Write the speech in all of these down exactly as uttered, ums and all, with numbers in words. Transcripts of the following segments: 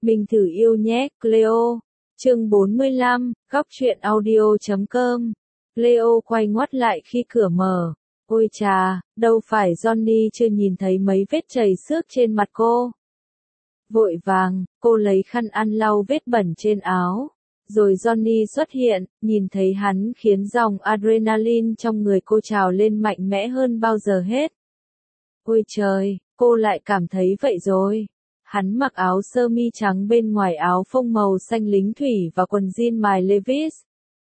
Mình thử yêu nhé, Cleo. Chương bốn mươi lăm, góc truyện audio chấm com. Cleo quay ngoắt lại khi cửa mở. Ôi chà, đâu phải Johnny chưa nhìn thấy mấy vết chảy xước trên mặt cô. Vội vàng, cô lấy khăn ăn lau vết bẩn trên áo. Rồi Johnny xuất hiện, nhìn thấy hắn khiến dòng adrenaline trong người cô trào lên mạnh mẽ hơn bao giờ hết. Ôi trời, cô lại cảm thấy vậy rồi. Hắn mặc áo sơ mi trắng bên ngoài áo phông màu xanh lính thủy và quần jean mài Levi's.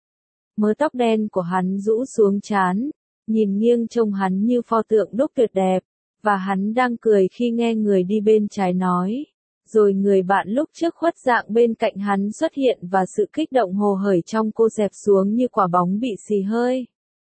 Mớ tóc đen của hắn rũ xuống trán, nhìn nghiêng trông hắn như pho tượng đúc tuyệt đẹp, và hắn đang cười khi nghe người đi bên trái nói. Rồi người bạn lúc trước khuất dạng bên cạnh hắn xuất hiện và sự kích động hồ hởi trong cô dẹp xuống như quả bóng bị xì hơi.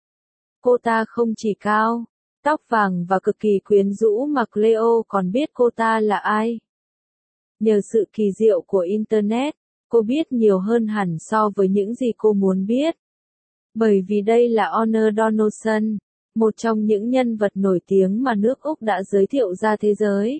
Cô ta không chỉ cao, tóc vàng và cực kỳ quyến rũ mà Cleo còn biết cô ta là ai. Nhờ sự kỳ diệu của Internet, cô biết nhiều hơn hẳn so với những gì cô muốn biết. Bởi vì đây là Honor Donaldson, một trong những nhân vật nổi tiếng mà nước Úc đã giới thiệu ra thế giới.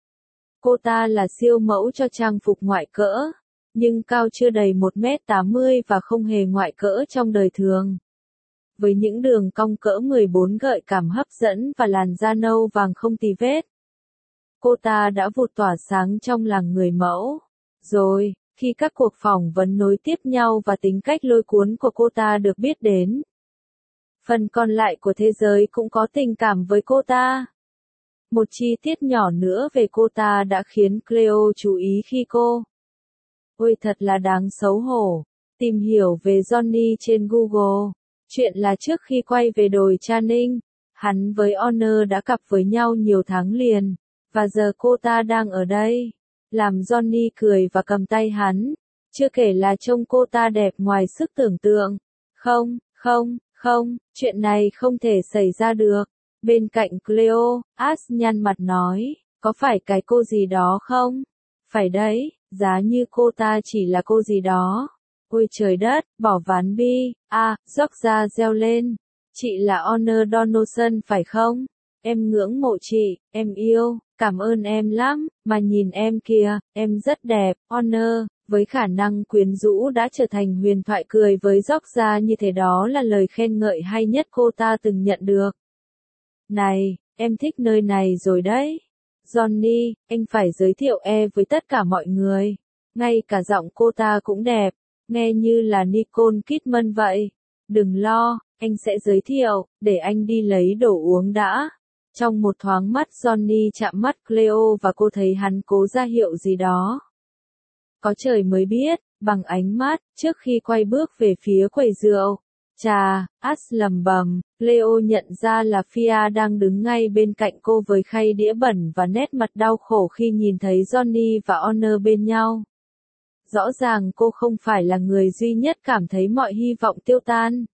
Cô ta là siêu mẫu cho trang phục ngoại cỡ, nhưng cao chưa đầy một mét tám mươi và không hề ngoại cỡ trong đời thường. Với những đường cong cỡ mười bốn gợi cảm hấp dẫn và làn da nâu vàng không tì vết. Cô ta đã vụt tỏa sáng trong làng người mẫu. Rồi, khi các cuộc phỏng vấn nối tiếp nhau và tính cách lôi cuốn của cô ta được biết đến, phần còn lại của thế giới cũng có tình cảm với cô ta. Một chi tiết nhỏ nữa về cô ta đã khiến Cleo chú ý khi cô. Ôi thật là đáng xấu hổ. Tìm hiểu về Johnny trên Google. Chuyện là trước khi quay về đồi Channing, hắn với Honor đã cặp với nhau nhiều tháng liền. Và giờ cô ta đang ở đây. Làm Johnny cười và cầm tay hắn. Chưa kể là trông cô ta đẹp ngoài sức tưởng tượng. Không, không, không, chuyện này không thể xảy ra được. Bên cạnh Cleo, Ash nhăn mặt nói, có phải cái cô gì đó không? Phải đấy, giá như cô ta chỉ là cô gì đó. Ôi trời đất, bỏ ván bi, à, Georgia reo lên. Chị là Honor Donaldson phải không? Em ngưỡng mộ chị, em yêu, cảm ơn em lắm, mà nhìn em kìa, em rất đẹp, Honor, với khả năng quyến rũ đã trở thành huyền thoại cười với Georgia như thế đó là lời khen ngợi hay nhất cô ta từng nhận được. Này, em thích nơi này rồi đấy. Johnny, anh phải giới thiệu em với tất cả mọi người. Ngay cả giọng cô ta cũng đẹp, nghe như là Nicole Kidman vậy. Đừng lo, anh sẽ giới thiệu, để anh đi lấy đồ uống đã. Trong một thoáng mắt Johnny chạm mắt Cleo và cô thấy hắn cố ra hiệu gì đó. Có trời mới biết, bằng ánh mắt, trước khi quay bước về phía quầy rượu. Chà, Ash lầm bầm, Cleo nhận ra là Fia đang đứng ngay bên cạnh cô với khay đĩa bẩn và nét mặt đau khổ khi nhìn thấy Johnny và Honor bên nhau. Rõ ràng cô không phải là người duy nhất cảm thấy mọi hy vọng tiêu tan.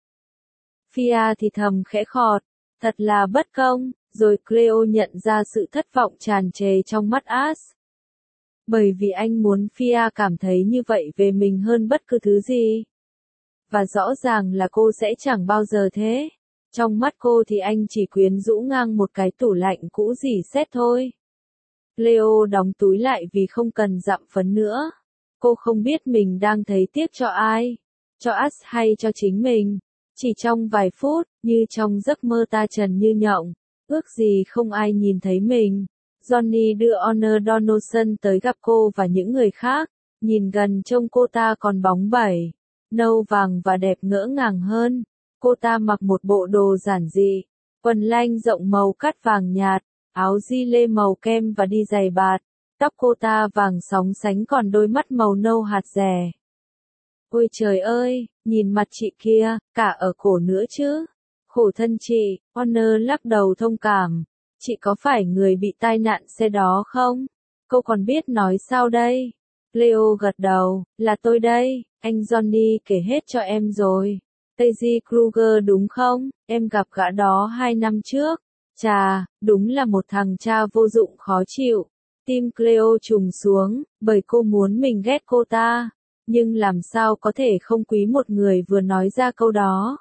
Fia thì thầm khẽ khọt, thật là bất công, rồi Cleo nhận ra sự thất vọng tràn trề trong mắt Ash. Bởi vì anh muốn Fia cảm thấy như vậy về mình hơn bất cứ thứ gì. Và rõ ràng là cô sẽ chẳng bao giờ thế. Trong mắt cô thì anh chỉ quyến rũ ngang một cái tủ lạnh cũ rỉ sét thôi. Cleo đóng túi lại vì không cần dặm phấn nữa. Cô không biết mình đang thấy tiếc cho ai. Cho Ash hay cho chính mình. Chỉ trong vài phút, như trong giấc mơ ta trần như nhộng. Ước gì không ai nhìn thấy mình. Johnny đưa Honor Donaldson tới gặp cô và những người khác. Nhìn gần trông cô ta còn bóng bẩy, nâu vàng và đẹp ngỡ ngàng hơn. Cô ta mặc một bộ đồ giản dị, quần lanh rộng màu cát vàng nhạt, áo gi lê màu kem và đi giày bạt. Tóc cô ta vàng sóng sánh còn đôi mắt màu nâu hạt dẻ. Ôi trời ơi, nhìn mặt chị kia, cả ở cổ nữa chứ. Khổ thân chị, Honor lắc đầu thông cảm. Chị có phải người bị tai nạn xe đó không? Cô còn biết nói sao đây? Cleo gật đầu, là tôi đây, anh Johnny kể hết cho em rồi. Daisy Kruger đúng không? Em gặp gã đó hai năm trước. Chà, đúng là một thằng cha vô dụng khó chịu. Tim Cleo trùng xuống, bởi cô muốn mình ghét cô ta. Nhưng làm sao có thể không quý một người vừa nói ra câu đó?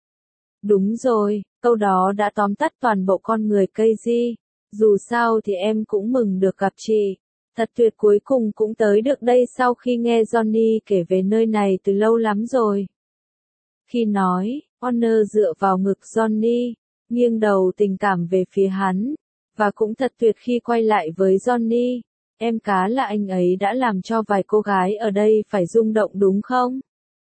Đúng rồi, câu đó đã tóm tắt toàn bộ con người Casey. Dù sao thì em cũng mừng được gặp chị. Thật tuyệt, cuối cùng cũng tới được đây sau khi nghe Johnny kể về nơi này từ lâu lắm rồi. Khi nói, Honor dựa vào ngực Johnny, nghiêng đầu tình cảm về phía hắn. Và cũng thật tuyệt khi quay lại với Johnny. Em cá là anh ấy đã làm cho vài cô gái ở đây phải rung động đúng không?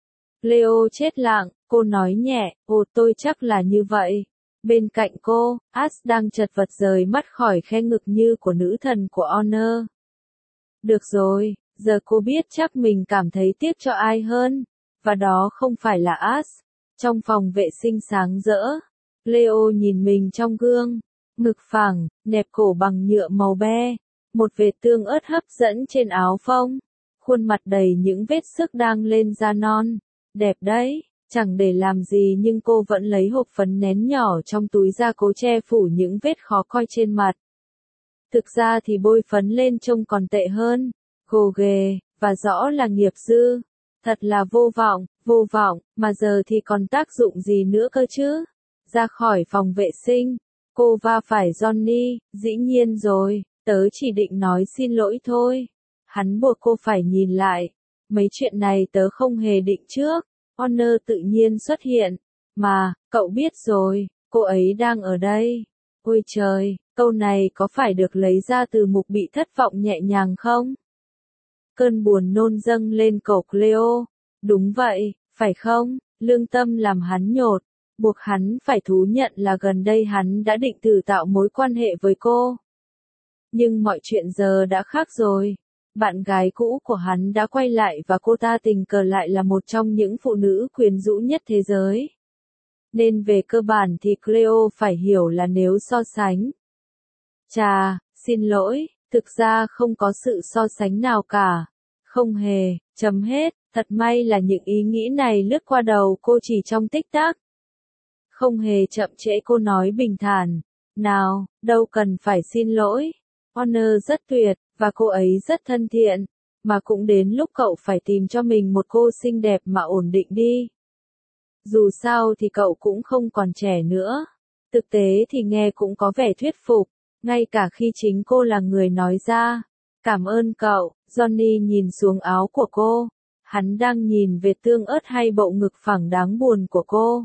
Leo chết lặng, cô nói nhẹ, ồ tôi chắc là như vậy. Bên cạnh cô, Ash đang chật vật rời mắt khỏi khe ngực như của nữ thần của Honor. Được rồi, giờ cô biết chắc mình cảm thấy tiếc cho ai hơn. Và đó không phải là Ash. Trong phòng vệ sinh sáng rỡ, Leo nhìn mình trong gương. Ngực phẳng, nẹp cổ bằng nhựa màu be. Một vệt tương ớt hấp dẫn trên áo phông. Khuôn mặt đầy những vết sức đang lên da non. Đẹp đấy, chẳng để làm gì nhưng cô vẫn lấy hộp phấn nén nhỏ trong túi ra cố che phủ những vết khó coi trên mặt. Thực ra thì bôi phấn lên trông còn tệ hơn. Gồ ghề, và rõ là nghiệp dư. Thật là vô vọng, vô vọng, mà giờ thì còn tác dụng gì nữa cơ chứ? Ra khỏi phòng vệ sinh, cô va phải Johnny, dĩ nhiên rồi, tớ chỉ định nói xin lỗi thôi. Hắn buộc cô phải nhìn lại. Mấy chuyện này tớ không hề định trước. Honor tự nhiên xuất hiện. Mà, cậu biết rồi, cô ấy đang ở đây. Ôi trời, câu này có phải được lấy ra từ mục bị thất vọng nhẹ nhàng không? Cơn buồn nôn dâng lên cổ Cleo. Đúng vậy, phải không? Lương tâm làm hắn nhột. Buộc hắn phải thú nhận là gần đây hắn đã định thử tạo mối quan hệ với cô. Nhưng mọi chuyện giờ đã khác rồi. Bạn gái cũ của hắn đã quay lại và cô ta tình cờ lại là một trong những phụ nữ quyến rũ nhất thế giới. Nên về cơ bản thì Cleo phải hiểu là nếu so sánh. Chà, xin lỗi, thực ra không có sự so sánh nào cả. Không hề, chấm hết, thật may là những ý nghĩ này lướt qua đầu cô chỉ trong tích tắc. Không hề chậm trễ cô nói bình thản. Nào, đâu cần phải xin lỗi. Honor rất tuyệt, và cô ấy rất thân thiện. Mà cũng đến lúc cậu phải tìm cho mình một cô xinh đẹp mà ổn định đi. Dù sao thì cậu cũng không còn trẻ nữa. Thực tế thì nghe cũng có vẻ thuyết phục, ngay cả khi chính cô là người nói ra. Cảm ơn cậu, Johnny nhìn xuống áo của cô. Hắn đang nhìn về tương ớt hay bộ ngực phẳng đáng buồn của cô.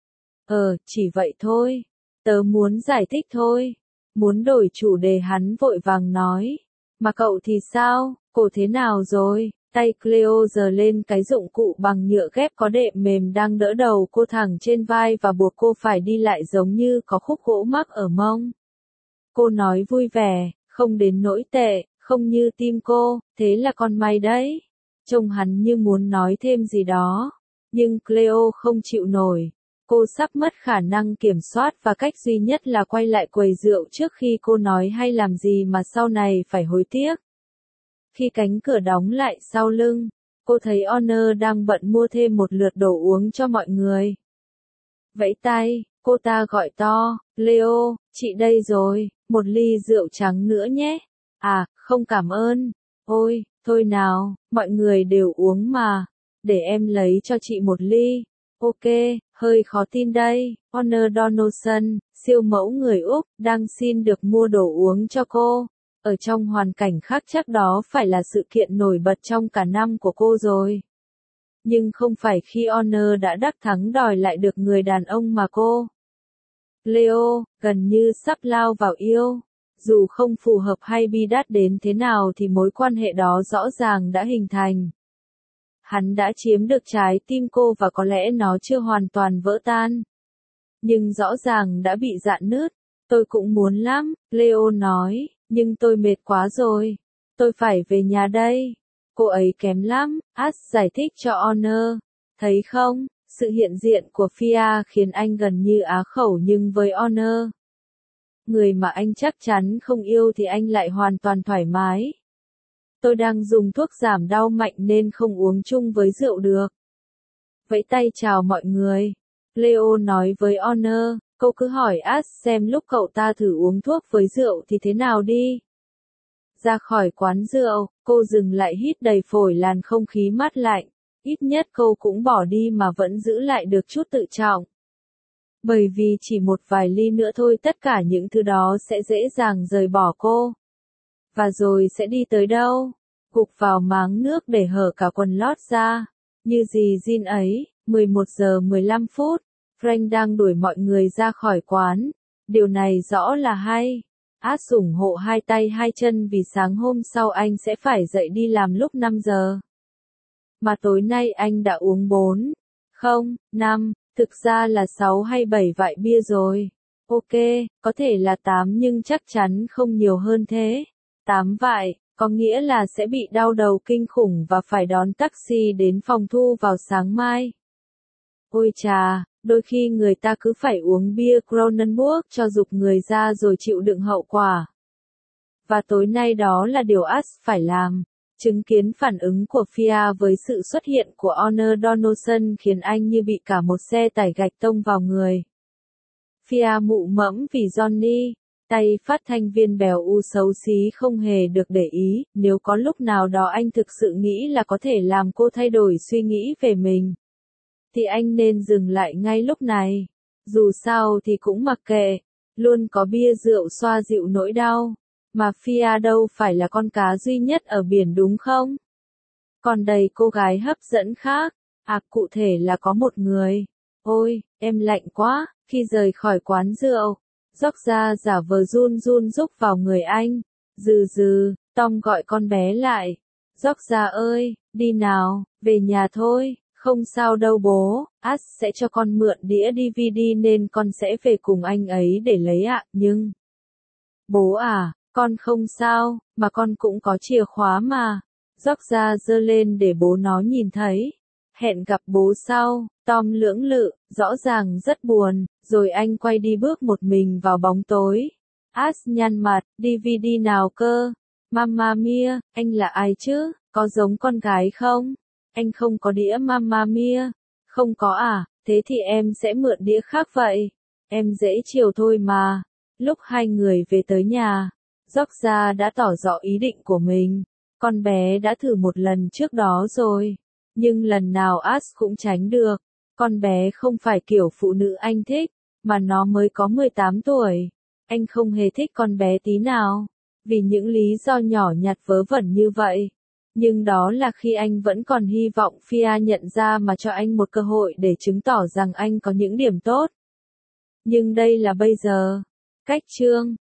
Ờ, chỉ vậy thôi. Tớ muốn giải thích thôi. Muốn đổi chủ đề hắn vội vàng nói. Mà cậu thì sao, cổ thế nào rồi? Tay Cleo giơ lên cái dụng cụ bằng nhựa ghép có đệm mềm đang đỡ đầu cô thẳng trên vai và buộc cô phải đi lại giống như có khúc gỗ mắc ở mông. Cô nói vui vẻ, không đến nỗi tệ, không như tim cô, thế là con may đấy. Trông hắn như muốn nói thêm gì đó. Nhưng Cleo không chịu nổi. Cô sắp mất khả năng kiểm soát và cách duy nhất là quay lại quầy rượu trước khi cô nói hay làm gì mà sau này phải hối tiếc. Khi cánh cửa đóng lại sau lưng, cô thấy Honor đang bận mua thêm một lượt đồ uống cho mọi người. Vẫy tay, cô ta gọi to, Leo, chị đây rồi, một ly rượu trắng nữa nhé. À, không cảm ơn. Ôi, thôi nào, mọi người đều uống mà. Để em lấy cho chị một ly. Ok, hơi khó tin đây. Honor Donaldson, siêu mẫu người Úc, đang xin được mua đồ uống cho cô. Ở trong hoàn cảnh khác chắc đó phải là sự kiện nổi bật trong cả năm của cô rồi. Nhưng không phải khi Honor đã đắc thắng đòi lại được người đàn ông mà cô. Leo, gần như sắp lao vào yêu. Dù không phù hợp hay bi đát đến thế nào thì mối quan hệ đó rõ ràng đã hình thành. Hắn đã chiếm được trái tim cô và có lẽ nó chưa hoàn toàn vỡ tan. Nhưng rõ ràng đã bị rạn nứt. Tôi cũng muốn lắm, Leo nói, nhưng tôi mệt quá rồi. Tôi phải về nhà đây. Cô ấy kém lắm, Ash giải thích cho Honor. Thấy không, sự hiện diện của Fia khiến anh gần như á khẩu nhưng với Honor. Người mà anh chắc chắn không yêu thì anh lại hoàn toàn thoải mái. Tôi đang dùng thuốc giảm đau mạnh nên không uống chung với rượu được. Vẫy tay chào mọi người. Leo nói với Honor, cô cứ hỏi Ash xem lúc cậu ta thử uống thuốc với rượu thì thế nào đi. Ra khỏi quán rượu, cô dừng lại hít đầy phổi làn không khí mát lạnh. Ít nhất cô cũng bỏ đi mà vẫn giữ lại được chút tự trọng. Bởi vì chỉ một vài ly nữa thôi tất cả những thứ đó sẽ dễ dàng rời bỏ cô. Và rồi sẽ đi tới đâu? Gục vào máng nước để hở cả quần lót ra. Như gì Jin ấy, mười một giờ mười lăm phút, Frank đang đuổi mọi người ra khỏi quán. Điều này rõ là hay. Ash ủng hộ hai tay hai chân vì sáng hôm sau anh sẽ phải dậy đi làm lúc năm giờ. Mà tối nay anh đã uống bốn, không, năm, thực ra là sáu hay bảy vại bia rồi. Ok, có thể là tám nhưng chắc chắn không nhiều hơn thế. tám vại, có nghĩa là sẽ bị đau đầu kinh khủng và phải đón taxi đến phòng thu vào sáng mai. Ôi chà, đôi khi người ta cứ phải uống bia Kronenbourg cho dục người ra rồi chịu đựng hậu quả. Và tối nay đó là điều Ash phải làm. Chứng kiến phản ứng của Fia với sự xuất hiện của Honor Donaldson khiến anh như bị cả một xe tải gạch tông vào người. Fia mụ mẫm vì Johnny, tay phát thanh viên bèo u xấu xí không hề được để ý, nếu có lúc nào đó anh thực sự nghĩ là có thể làm cô thay đổi suy nghĩ về mình, thì anh nên dừng lại ngay lúc này. Dù sao thì cũng mặc kệ, luôn có bia rượu xoa dịu nỗi đau. Mà Fia đâu phải là con cá duy nhất ở biển đúng không? Còn đầy cô gái hấp dẫn khác. À cụ thể là có một người. Ôi, em lạnh quá. Khi rời khỏi quán rượu, Georgia giả vờ run run rúc vào người anh. Dừ dừ, Tom gọi con bé lại. Georgia ơi, đi nào, về nhà thôi. Không sao đâu bố, Ash sẽ cho con mượn đĩa đê vê đê nên con sẽ về cùng anh ấy để lấy ạ, nhưng... Bố à, con không sao, mà con cũng có chìa khóa mà. Georgia giơ lên để bố nó nhìn thấy. Hẹn gặp bố sau, Tom lưỡng lự, rõ ràng rất buồn, rồi anh quay đi bước một mình vào bóng tối. Ash nhăn mặt, đê vê đê nào cơ? Mamma Mia, anh là ai chứ, có giống con gái không? Anh không có đĩa Mamma Mia. Không có à, thế thì em sẽ mượn đĩa khác vậy. Em dễ chiều thôi mà. Lúc hai người về tới nhà, Georgia đã tỏ rõ ý định của mình. Con bé đã thử một lần trước đó rồi. Nhưng lần nào Ash cũng tránh được. Con bé không phải kiểu phụ nữ anh thích, mà nó mới có mười tám tuổi. Anh không hề thích con bé tí nào. Vì những lý do nhỏ nhặt vớ vẩn như vậy. Nhưng đó là khi anh vẫn còn hy vọng Fia nhận ra mà cho anh một cơ hội để chứng tỏ rằng anh có những điểm tốt. Nhưng đây là bây giờ. Cách chương